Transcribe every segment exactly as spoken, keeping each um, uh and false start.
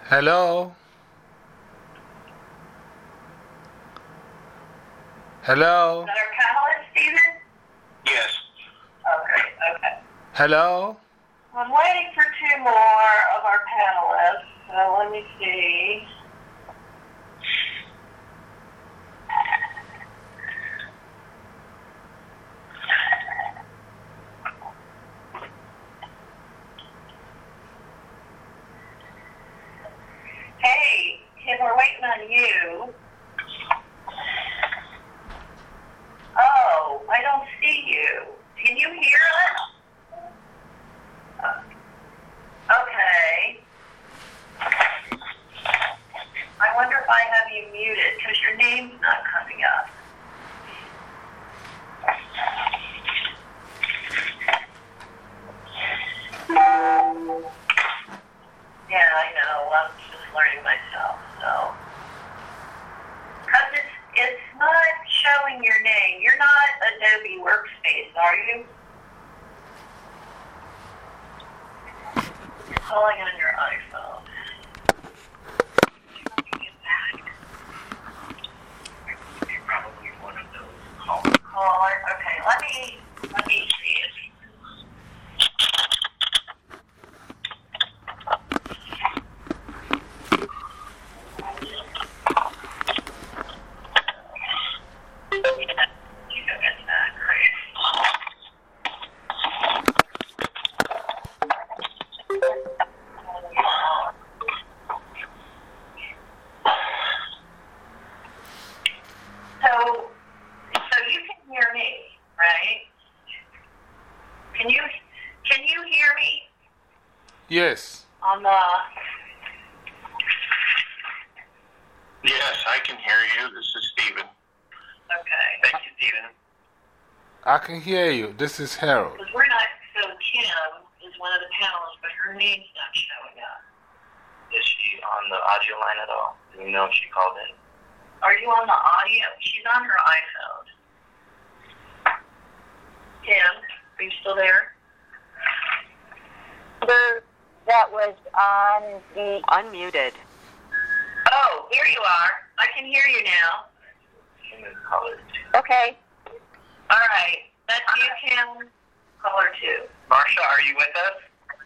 Hello? Hello? Is that our panelist, Stephen? Yes. Okay, okay. Hello? I'm waiting for two more of our panelists, so let me see. Hey, Kim, we're waiting on you. Oh, I don't see you. Can you hear us? Okay. I wonder if I have you muted because your name's not coming up. Yeah, I know. I'm just learning myself, so. Because it's, it's not showing your name. You're not Adobe Workspace, are you? You're calling on your iPhone. Get back. You're probably one of those callers. Caller. Okay, let me, let me see it. Yes. On the... Yes, I can hear you. This is Stephen. Okay. Thank you, Stephen. I can hear you. This is Harold. Because we're not... So Kim is one of the panelists, but her name's not showing up. Is she on the audio line at all? Do you know if she called in? Are you on the audio? She's on her iPhone. Kim, are you still there? There, that was on the... Unmuted. Oh, here you are. I can hear you now. Kim is caller two. Okay. All right. That's you, Kim. Caller two. Marsha, are you with us?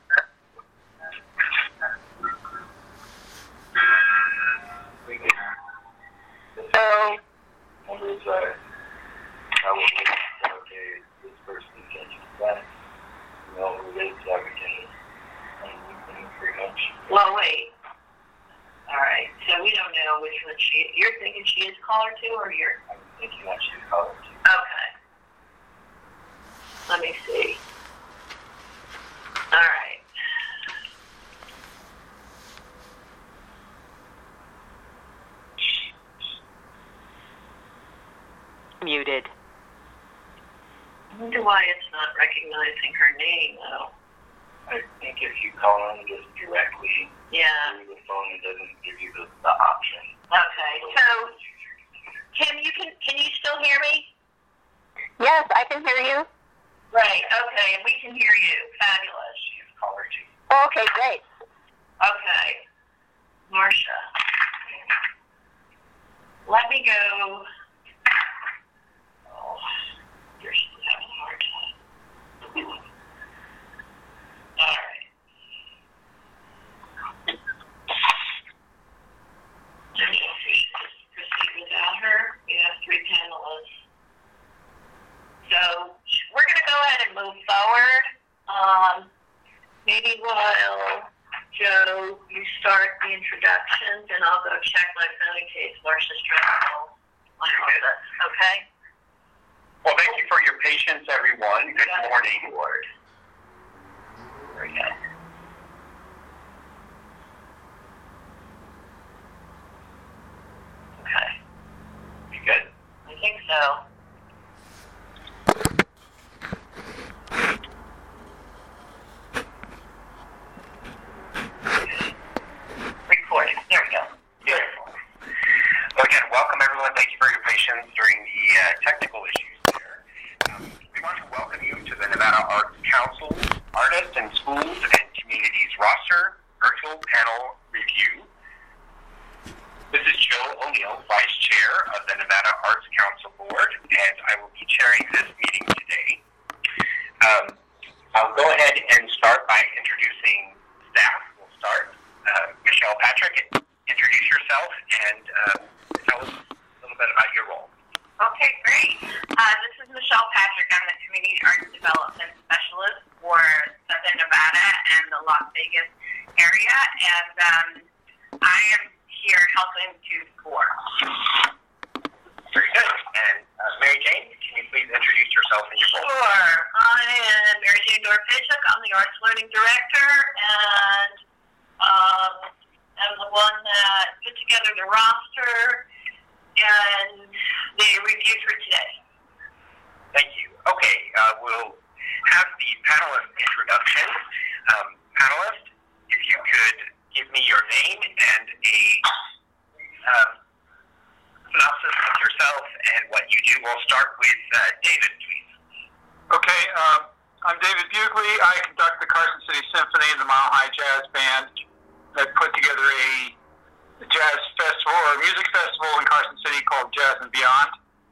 So, Numbers are, I will make it okay, this person can use that. You know, related to everything. And anything pretty much. Well, wait. All right. So we don't know which one she... You're thinking she is caller two, or you're... I'm thinking that she's caller two. Okay. Let me see. All right. Muted. I wonder why it's not recognizing her name, though. I think if you call in just directly Yeah. through the phone, it doesn't give you the, the option. Okay. So, Kim, you can can you still hear me? yes, I can hear you. Right. Okay, and we can hear you. Fabulous. She's caller two. Okay, great. Okay. Marsha. Let me go. Oh, you're still having a hard time. All right. I guess we should just proceed without her. We have three panelists. So we're going to go ahead and move forward. Um, maybe while Joe, you start the introductions, and I'll go check my phone in case Marsha's trying to call on all of us. Okay? Well, thank you for your patience, everyone. Good morning. Ward. There we go. Okay. You good? I think so. Recording. There we go. Good. So again, welcome everyone. Thank you for your patience during the uh, technical issues there. Um, we want to welcome you to the Nevada Arts Council's Artists and Schools and Communities roster virtual panel review O'Neill, Vice Chair of the Nevada Arts Council Board, and I will be chairing this meeting today. Um, I'll go ahead and start by introducing staff. We'll start. Uh, Michelle Patrick, introduce yourself and uh, tell us a little bit about your role. Okay, great. Uh, this is Michelle Patrick. I'm the Community Arts Development Specialist for Southern Nevada and the Las Vegas area, and um, I am here helping to support. Very good. And uh, Mary Jane, can you please introduce yourself and your role? Sure. I am Mary Jane Dorpechuk. I'm the Arts Learning Director, and um, I'm the one that put together the roster and the review for today. Thank you. Okay, uh, we'll have the panelist introduction. Um, panelist, if you could give me your name and a um, synopsis of yourself and what you do. We'll start with uh, David, please. Okay, um, I'm David Bugley. I conduct the Carson City Symphony and the Mile High Jazz Band that put together a jazz festival or a music festival in Carson City called Jazz and Beyond.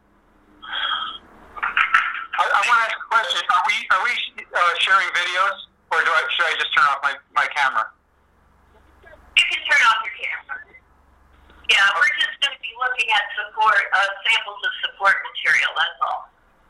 I, I want to ask a question. Are we are we uh, sharing videos, or do I should I just turn off my, my camera? You can turn off your camera. Yeah, we're just going to be looking at support uh, samples of support material. That's all.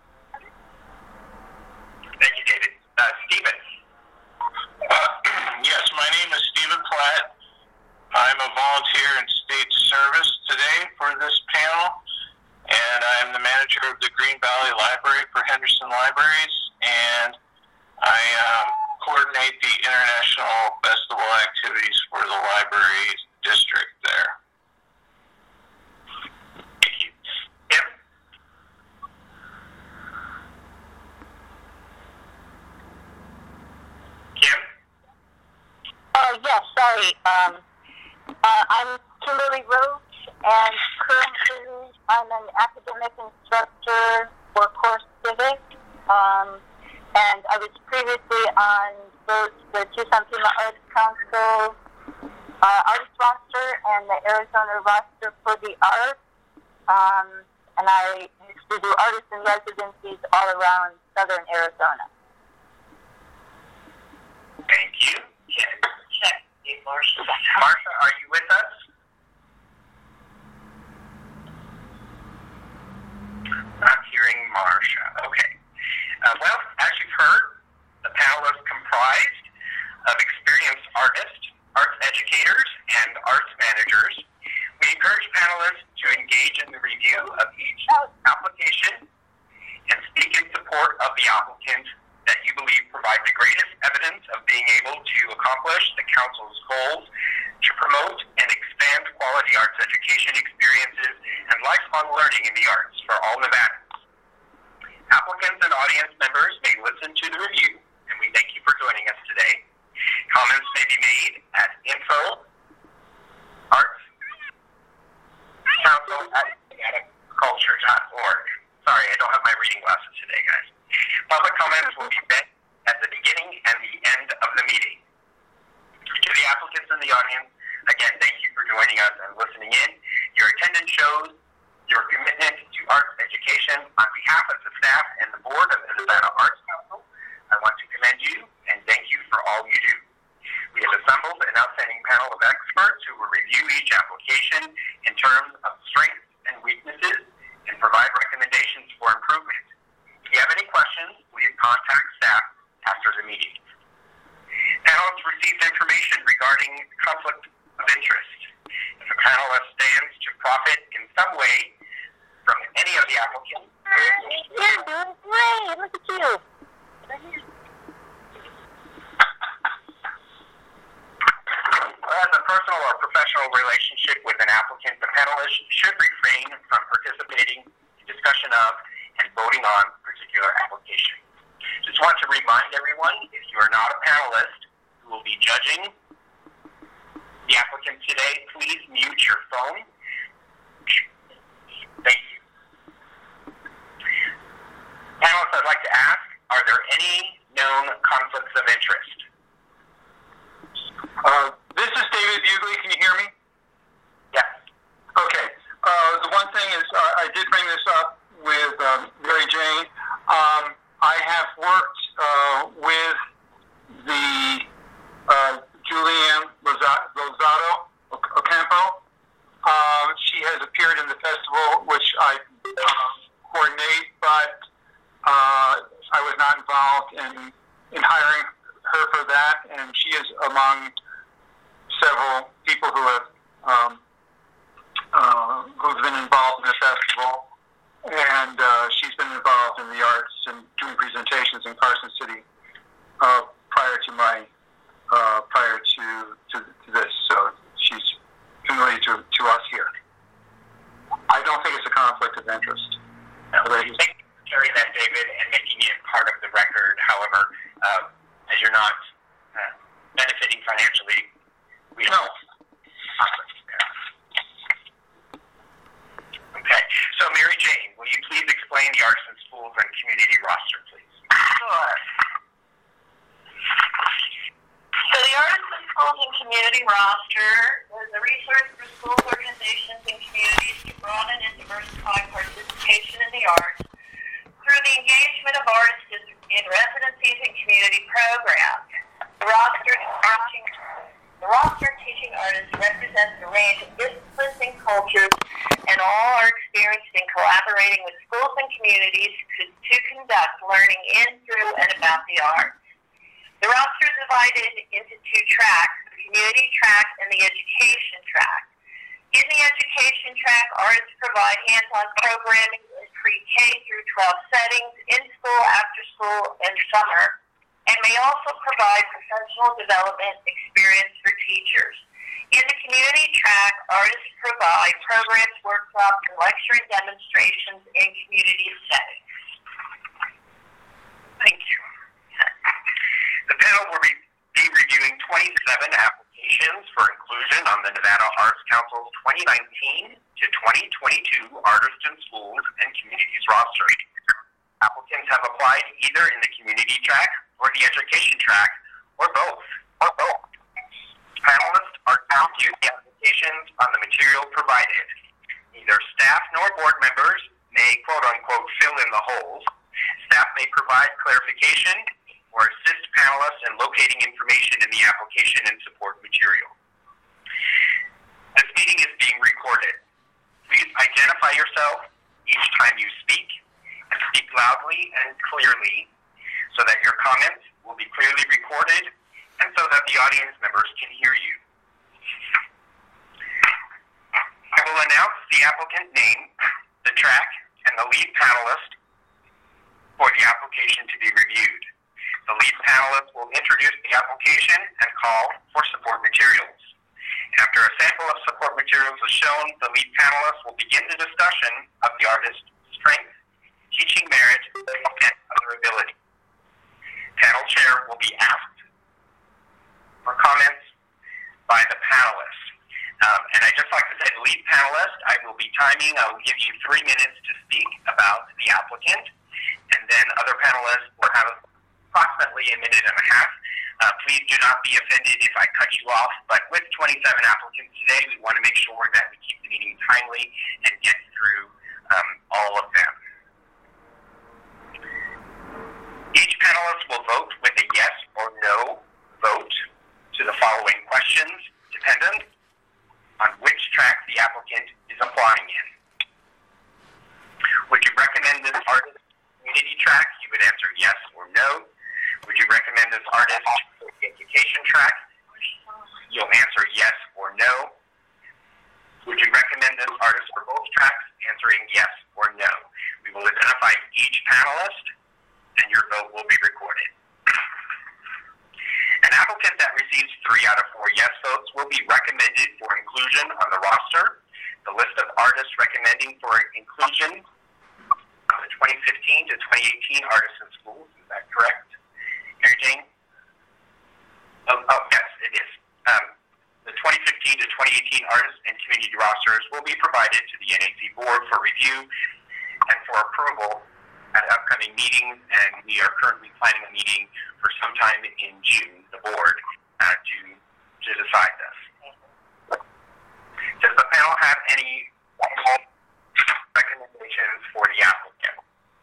Thank you, David. Uh, Stephen. Uh, yes, my name is Stephen Platt. I'm a volunteer in state service today for this panel, and I'm the manager of the Green Valley Library for Henderson Libraries, and I um, coordinate the international festival activities for the library district there. Thank you. Kim? Kim? Oh, yes, sorry. Um, uh, I'm Kimberly Roach, and currently I'm an academic instructor for Course Civic. Um, and I was previously on both the Tucson Pima Arts Council uh, artist roster and the Arizona roster for the arts. Um, and I used to do artist in residencies all around southern Arizona. Thank you. Check, check. Hey, Marsha. Marsha, are you with us? Not hearing Marsha. Okay. Uh, well, as you've heard, the panel is comprised of experienced artists, arts educators, and arts managers. We encourage panelists to engage in the review of each application and speak in support of the applicant that you believe provide the greatest evidence of being able to accomplish the Council's goals to promote and expand quality arts education experiences and lifelong learning in the arts for all Nevadans. Applicants and audience members may listen to the review, and we thank you for joining us today. Comments may be made at info arts council at culture dot org. Sorry, I don't have my reading glasses today, guys. Public comments will be met at the beginning and the end of the meeting. To the applicants in the audience, again, thank you for joining us and listening in. Your attendance shows your commitment to arts education. On behalf of the staff and the board of the Nevada Arts Council, I want to commend you and thank you for all you do. We have assembled an outstanding panel of experts who will review each application in terms of strengths and weaknesses and provide recommendations for improvement. If you have any questions, please contact staff after the meeting. Panelists received information regarding conflict of interest. If a panelist stands to profit in some way from any of the applicants, You're doing great. Look at you. has a personal or professional relationship with an applicant, the panelist should refrain from participating in discussion of and voting on particular applications. Just want to remind everyone, if you are not a panelist who will be judging the applicant today, please mute your phone. Thank you. Panelists, I'd like to ask, are there any known conflicts of interest? Uh, this is David Bugley. Can you hear me? Yes. Okay. Um, she has appeared in the festival, which I um, coordinate, but uh, I was not involved in, in hiring her for that, and she is among several people who have um, uh, who've been involved in the festival, and uh, she's been involved in the arts and doing presentations in Carson City uh, prior to my uh, prior to, to to this. So she's familiar to, to us here. I don't think it's a conflict of interest. No, thank you for sharing that, David, and making it part of the record. However, uh, as you're not uh, benefiting financially, we don't. No. Okay, so Mary Jane, will you please explain the Arts in Schools and Community roster, please? Sure. So the Arts in Schools and Community roster is a resource for schools, organizations, and communities to broaden and diversify participation in the arts through the engagement of artists in residencies and community programs. The roster teaching, the roster teaching artists represents a range of disciplines and cultures, and all are experienced in collaborating with schools and communities to, to conduct learning in, through, and about the arts. The roster is divided into two tracks, the community track and the education track. In the education track, artists provide hands-on programming in pre-K through twelve settings, in school, after school, and summer, and may also provide professional development experience for teachers. In the community track, artists provide programs, workshops, and lecture and demonstrations in community settings. Thank you. The panel will be reviewing twenty-seven applications for inclusion on the Nevada Arts Council's twenty nineteen to twenty twenty-two Artists in Schools and Communities roster. Applicants have applied either in the community track or the education track, or both. Or both. Panelists are to review the applications on the material provided. Neither staff nor board members may quote-unquote fill in the holes. Staff may provide clarification or assist panelists in locating information in the application and support material. This meeting is being recorded. Please identify yourself each time you speak, and speak loudly and clearly so that your comments will be clearly recorded and so that the audience members can hear you. I will announce the applicant name, the track, and the lead panelist for the application to be reviewed. The lead panelist will introduce the application and call for support materials. After a sample of support materials is shown, the lead panelist will begin the discussion of the artist's strength, teaching merit, and other ability. Panel chair will be asked for comments by the panelists. Um, and I'd just like to say, the lead panelist, I will be timing. I will give you three minutes to speak about the applicant, and then other panelists will have approximately a minute and a half. Uh, please do not be offended if I cut you off, but with twenty-seven applicants today, we want to make sure that we keep the meeting timely and get through um, all of them. Each panelist will vote with a yes or no vote to the following questions, dependent on which track the applicant is applying in. Would you recommend this artist community track? You would answer yes or no. Would you recommend this artist for the education track? You'll answer yes or no. Would you recommend this artist for both tracks? Answering yes or no. We will identify each panelist, and your vote will be recorded. An applicant that receives three out of four yes votes will be recommended for inclusion on the roster. The list of artists recommending for inclusion on the twenty fifteen to twenty eighteen Artists in Schools, is that correct? Mary Jane? Oh, oh yes, it is. Um, the twenty fifteen to twenty eighteen Artists and Community rosters will be provided to the N A C board for review and for approval at upcoming meetings, and we are currently planning a meeting for sometime in June, the board, uh, to, to decide this. Does the panel have any recommendations for the applicant?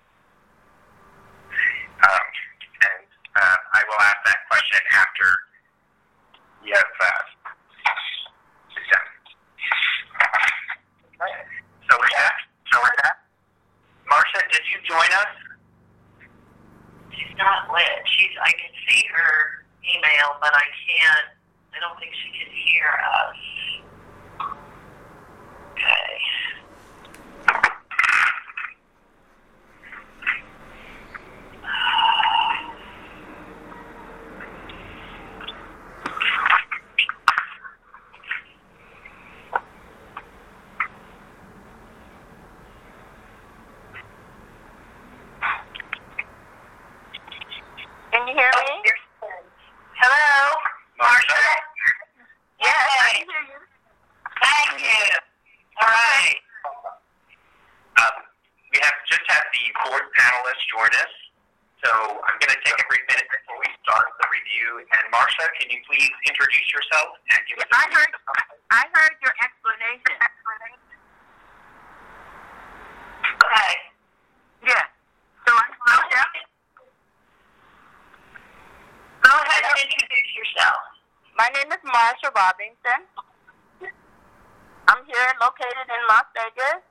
Um, and uh, I will ask that question after we have uh, sit down. not lit. She's, I can see her email, but I can't, I don't think she can hear us. Okay. Can you hear me? Hello, Marsha? Yes, I Hey. can hear you. Thank you. All right. Um, we have just had the board panelists join us, so I'm going to take a brief minute before we start the review. And Marsha, can you please introduce yourself and give us a I heard, I heard your explanation. Okay. Yeah. So I'm Marsha. Go ahead and introduce yourself. My name is Marsha Robinson. I'm here located in Las Vegas.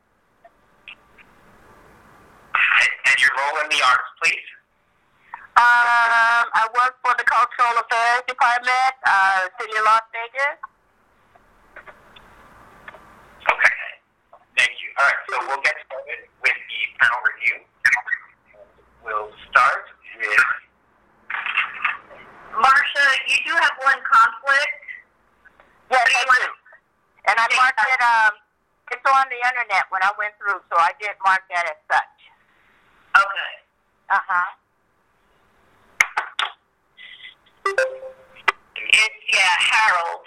and, and your role in the arts, please. Um, I work for the Cultural Affairs Department, uh, City of Las Vegas. Okay. Thank you. All right, so we'll get started with the panel review. We'll start with... Marsha, you do have one conflict. Yes, I do. And I marked it, um, it's on the internet when I went through, so I did mark that as such. Okay. Uh-huh. It's, yeah, Harold.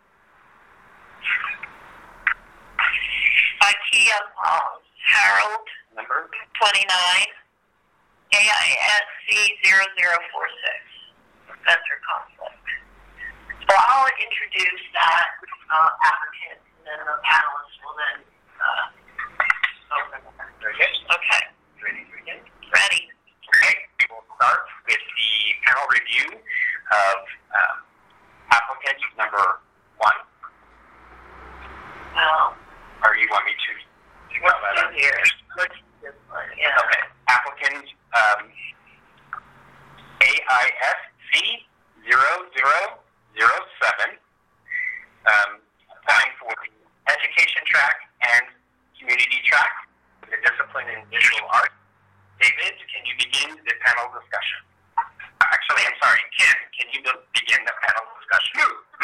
IKEA Palms. Harold, Number? twenty-nine, A I S C zero zero four six. That's her conflict. So I'll introduce that uh, applicant, and then the panelists will then uh, open. Very good. Okay. Ready to begin? Ready. Okay, we will start with the panel review of um, applicant number one. Well, Or you want me to spell that let's out? do here. Let's do this one. Yeah. Okay. Applicant um, A I S C zero zero zero seven, um, applying for the education track and community track with a discipline in visual art. David, can you begin the panel discussion? Actually, I'm sorry, Ken, can you begin the panel discussion?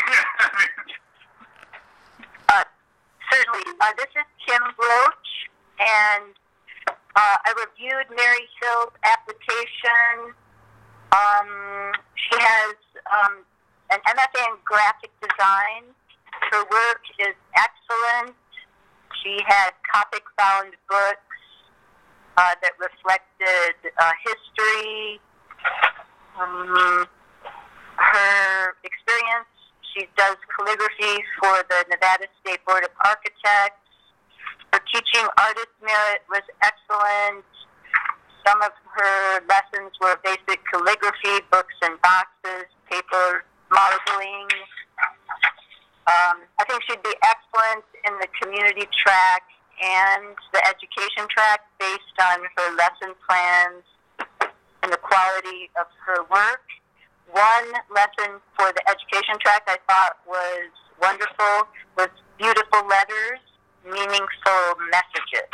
Uh, certainly. Uh, this is Kim Roach, and uh, I reviewed Mary Hill's application. Um, she has um, an M F A in graphic design. Her work is excellent. She had Copic-bound books uh, that reflected uh, history. Um, her experience, she does calligraphy for the Nevada State Board of Architects. Her teaching artist merit was excellent. Some of her lessons were basic calligraphy, books and boxes, paper modeling. Um, I think she'd be excellent in the community track and the education track based on her lesson plans and the quality of her work. One lesson for the education track I thought was wonderful was beautiful letters, meaningful messages.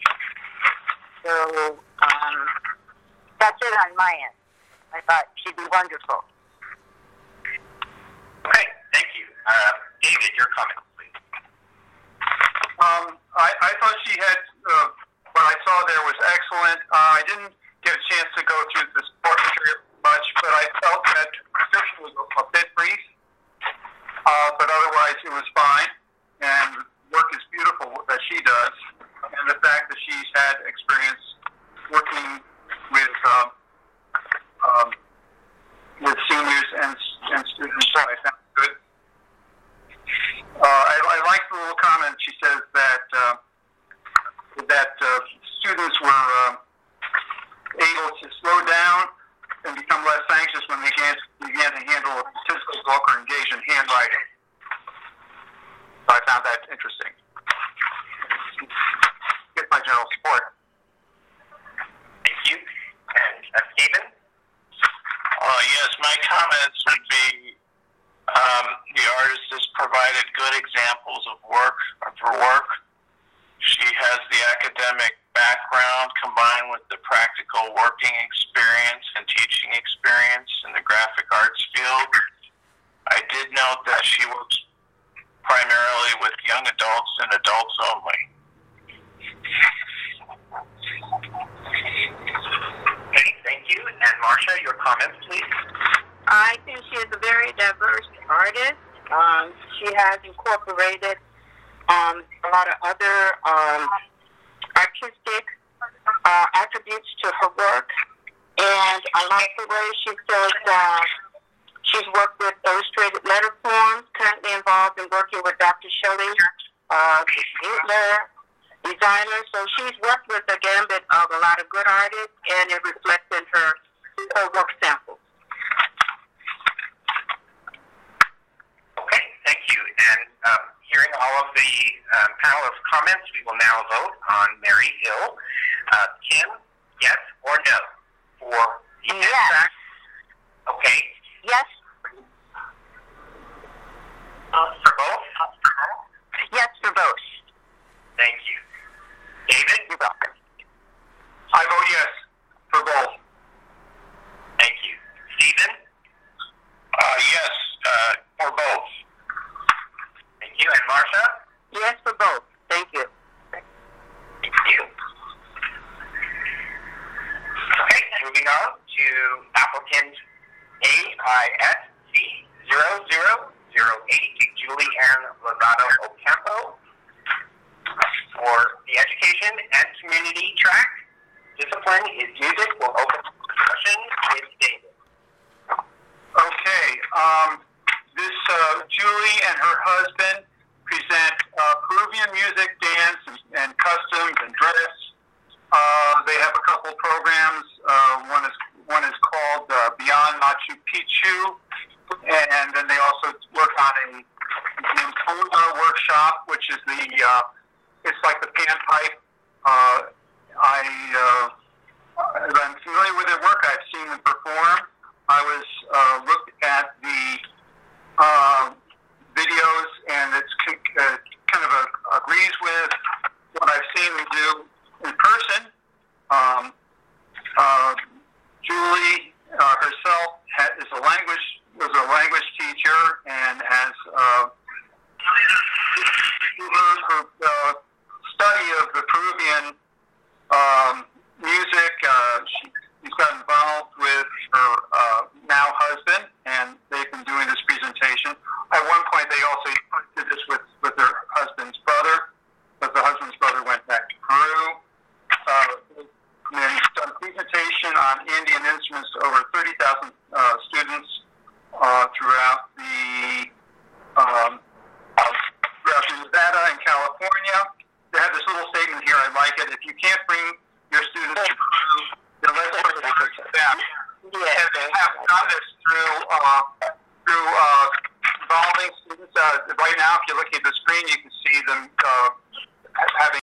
So um, that's it on my end. I thought she'd be wonderful. Okay, thank you. Uh, David, your comment, please. Um, I, I thought she had, uh, what I saw there was excellent. Uh, I didn't get a chance to go through the support material much, but I felt that the description was a, a bit brief. Uh, but otherwise it was fine. And work is beautiful that she does. And the fact that she's had experience working with, um, um, with seniors and, and students, so I found good. Uh, I, I like the little comment. She says that uh, that uh, students were uh, able to slow down and become less anxious when they began, began to handle a statistical book or engage in handwriting. So I found that interesting. Get my general support. Thank you. And uh, Stephen? She has the academic background combined with the practical working experience and teaching experience in the graphic arts field. I did note that she works primarily with young adults and adults only. Okay, thank you. And Marcia, your comments, please. I think she is a very diverse artist. Um, she has incorporated um, a lot of other um, artistic uh, attributes to her work, and I like the way she says uh, she's worked with illustrated letter forms, currently involved in working with Doctor Shelley uh, Hitler, designer. So she's worked with a gambit of a lot of good artists, and it reflects in her, her work samples. Okay, thank you. And um, hearing all of the um, panel of comments, we will now vote on Mary Hill. Uh, Kim, yes or no for the Yes. abstract? Okay. Yes. Uh, for both? Yes, for both. Thank you. David? You're welcome. I vote yes for both. Thank you. Stephen? Uh, yes, uh, for both. Thank you. And Marcia? Yes, for both. Thank you. Thank you. Okay, moving on to applicant A I S C zero zero zero eight, Julie Ann Lozado Ocampo, for the education and community track. Discipline is music. We'll open discussion with David. Okay, um, this, uh, Julie and her husband present uh, Peruvian music, dance, and, and customs and dress. Uh, they have a couple programs. Uh, one is one is called uh, Beyond Machu Picchu, and then they also work on a Impona workshop, which is the uh, it's like the panpipe. Uh, I uh, I'm familiar with their work. I've seen them perform. I was uh, looked at the uh, videos, and it's uh, kind of a, agrees with what I've seen them do in person. Um, uh, Julie uh, herself ha- is a language was a language teacher and has uh, her, her uh, study of the Peruvian um, music. Uh, she, she's got involved with her uh, now husband, and they've been doing this presentation. At one point, they also did this with, with their husband's brother, but the husband's brother went back to Peru. Uh, and then he's done a presentation on Indian instruments to over thirty thousand uh, students uh, throughout the um, throughout Nevada and California. They have this little statement here. I like it. If you can't bring your students to Peru, then let's bring them to them. And they have done this through uh, through uh, involving students. Uh, right now, if you're looking at the screen, you can see them uh, having